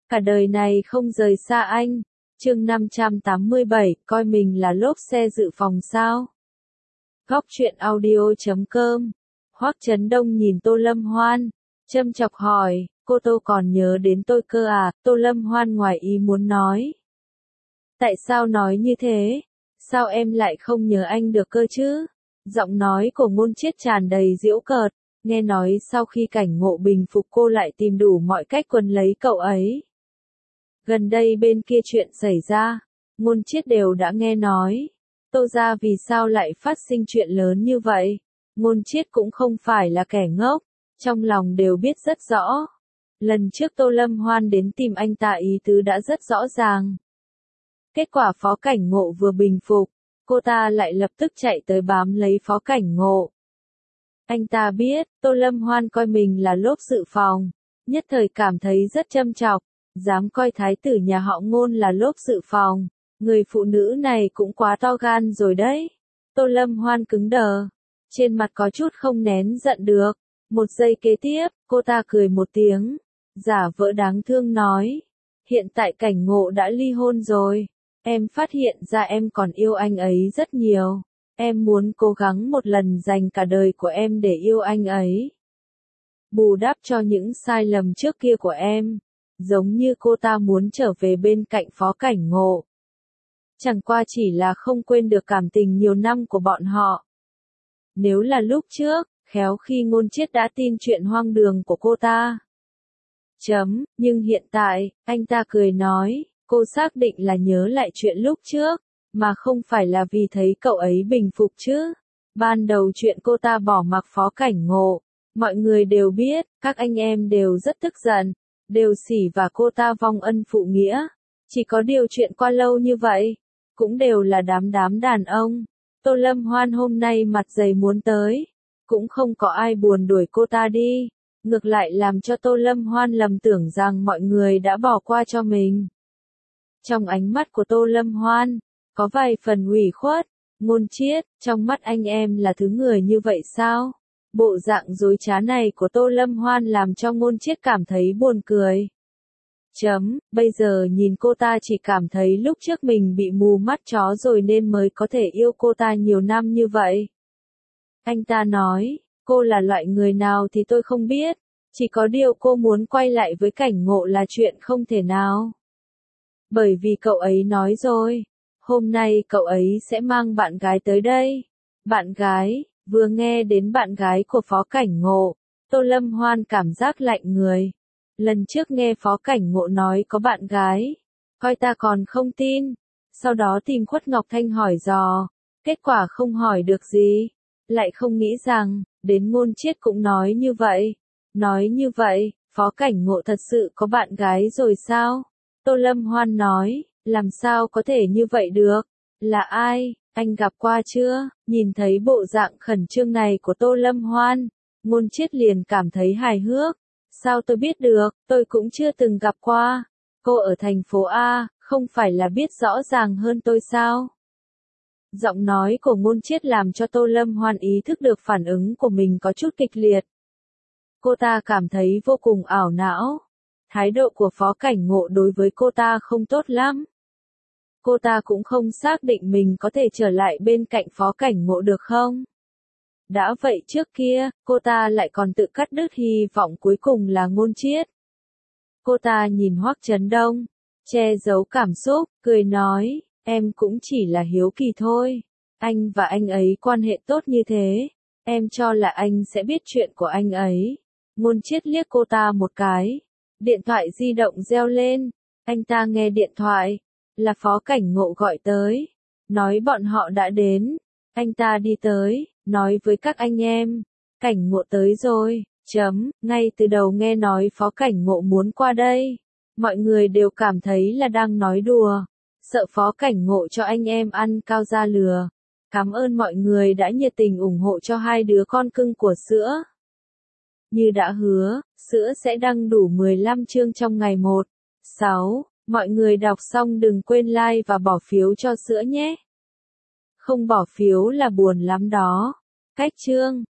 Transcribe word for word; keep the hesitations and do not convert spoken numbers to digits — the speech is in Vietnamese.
Cả đời này không rời xa anh. Chương năm trăm tám mươi bảy, coi mình là lốp xe dự phòng sao? Góc truyện audio chấm com. Hoắc Chấn Đông nhìn Tô Lâm Hoan, châm chọc hỏi, cô Tô còn nhớ đến tôi cơ à? Tô Lâm Hoan ngoài ý muốn nói. Tại sao nói như thế? Sao em lại không nhớ anh được cơ chứ? Giọng nói của Ngôn Chiết tràn đầy giễu cợt, nghe nói sau khi cảnh ngộ bình phục cô lại tìm đủ mọi cách quấn lấy cậu ấy. Gần đây bên kia chuyện xảy ra, Ngôn Chiết đều đã nghe nói. Tô gia vì sao lại phát sinh chuyện lớn như vậy? Ngôn Chiết cũng không phải là kẻ ngốc, trong lòng đều biết rất rõ. Lần trước Tô Lâm Hoan đến tìm anh ta ý tứ đã rất rõ ràng. Kết quả Phó Cảnh Ngộ vừa bình phục, cô ta lại lập tức chạy tới bám lấy Phó Cảnh Ngộ. Anh ta biết, Tô Lâm Hoan coi mình là lốp dự phòng, nhất thời cảm thấy rất châm chọc, dám coi thái tử nhà họ Ngôn là lốp dự phòng, người phụ nữ này cũng quá to gan rồi đấy. Tô Lâm Hoan cứng đờ, trên mặt có chút không nén giận được. Một giây kế tiếp, cô ta cười một tiếng, giả vờ đáng thương nói, hiện tại Cảnh Ngộ đã ly hôn rồi, em phát hiện ra em còn yêu anh ấy rất nhiều, em muốn cố gắng một lần dành cả đời của em để yêu anh ấy. Bù đắp cho những sai lầm trước kia của em, giống như cô ta muốn trở về bên cạnh Phó Cảnh Ngộ. Chẳng qua chỉ là không quên được cảm tình nhiều năm của bọn họ. Nếu là lúc trước, khéo khi Ngôn Chiết đã tin chuyện hoang đường của cô ta. Chấm, nhưng hiện tại, anh ta cười nói, cô xác định là nhớ lại chuyện lúc trước, mà không phải là vì thấy cậu ấy bình phục chứ. Ban đầu chuyện cô ta bỏ mặc Phó Cảnh Ngộ, mọi người đều biết, các anh em đều rất tức giận, đều xỉ và cô ta vong ân phụ nghĩa. Chỉ có điều chuyện qua lâu như vậy, cũng đều là đám đám đàn ông. Tô Lâm Hoan hôm nay mặt dày muốn tới, cũng không có ai buồn đuổi cô ta đi, ngược lại làm cho Tô Lâm Hoan lầm tưởng rằng mọi người đã bỏ qua cho mình. Trong ánh mắt của Tô Lâm Hoan, có vài phần ủy khuất. Ngôn Chiết, trong mắt anh em là thứ người như vậy sao? Bộ dạng dối trá này của Tô Lâm Hoan làm cho Ngôn Chiết cảm thấy buồn cười. Chấm, bây giờ nhìn cô ta chỉ cảm thấy lúc trước mình bị mù mắt chó rồi nên mới có thể yêu cô ta nhiều năm như vậy. Anh ta nói, cô là loại người nào thì tôi không biết, chỉ có điều cô muốn quay lại với Cảnh Ngộ là chuyện không thể nào. Bởi vì cậu ấy nói rồi, hôm nay cậu ấy sẽ mang bạn gái tới đây. Bạn gái, vừa nghe đến bạn gái của Phó Cảnh Ngộ, Tô Lâm Hoan cảm giác lạnh người. Lần trước nghe Phó Cảnh Ngộ nói có bạn gái, coi ta còn không tin, sau đó tìm Khuất Ngọc Thanh hỏi dò, kết quả không hỏi được gì, lại không nghĩ rằng, đến Ngôn Chiết cũng nói như vậy. Nói như vậy, Phó Cảnh Ngộ thật sự có bạn gái rồi sao? Tô Lâm Hoan nói, làm sao có thể như vậy được? Là ai? Anh gặp qua chưa? Nhìn thấy bộ dạng khẩn trương này của Tô Lâm Hoan, Ngôn Chiết liền cảm thấy hài hước. Sao tôi biết được, tôi cũng chưa từng gặp qua. Cô ở thành phố A, không phải là biết rõ ràng hơn tôi sao? Giọng nói của Ngôn Chiết làm cho Tô Lâm Hoan ý thức được phản ứng của mình có chút kịch liệt. Cô ta cảm thấy vô cùng ảo não. Thái độ của Phó Cảnh Ngộ đối với cô ta không tốt lắm. Cô ta cũng không xác định mình có thể trở lại bên cạnh Phó Cảnh Ngộ được không? Đã vậy trước kia, cô ta lại còn tự cắt đứt hy vọng cuối cùng là Ngôn Chiết. Cô ta nhìn Hoắc Chấn Đông, che giấu cảm xúc, cười nói, em cũng chỉ là hiếu kỳ thôi. Anh và anh ấy quan hệ tốt như thế, em cho là anh sẽ biết chuyện của anh ấy. Ngôn Chiết liếc cô ta một cái. Điện thoại di động reo lên, anh ta nghe điện thoại, là Phó Cảnh Ngộ gọi tới, nói bọn họ đã đến. Anh ta đi tới, nói với các anh em, Cảnh Ngộ tới rồi, chấm, ngay từ đầu nghe nói Phó Cảnh Ngộ muốn qua đây, mọi người đều cảm thấy là đang nói đùa, sợ Phó Cảnh Ngộ cho anh em ăn cao da lừa. Cảm ơn mọi người đã nhiệt tình ủng hộ cho hai đứa con cưng của sữa. Như đã hứa, sữa sẽ đăng đủ mười lăm chương trong ngày một, sáu, mọi người đọc xong đừng quên like và bỏ phiếu cho sữa nhé. Không bỏ phiếu là buồn lắm đó. Cách chương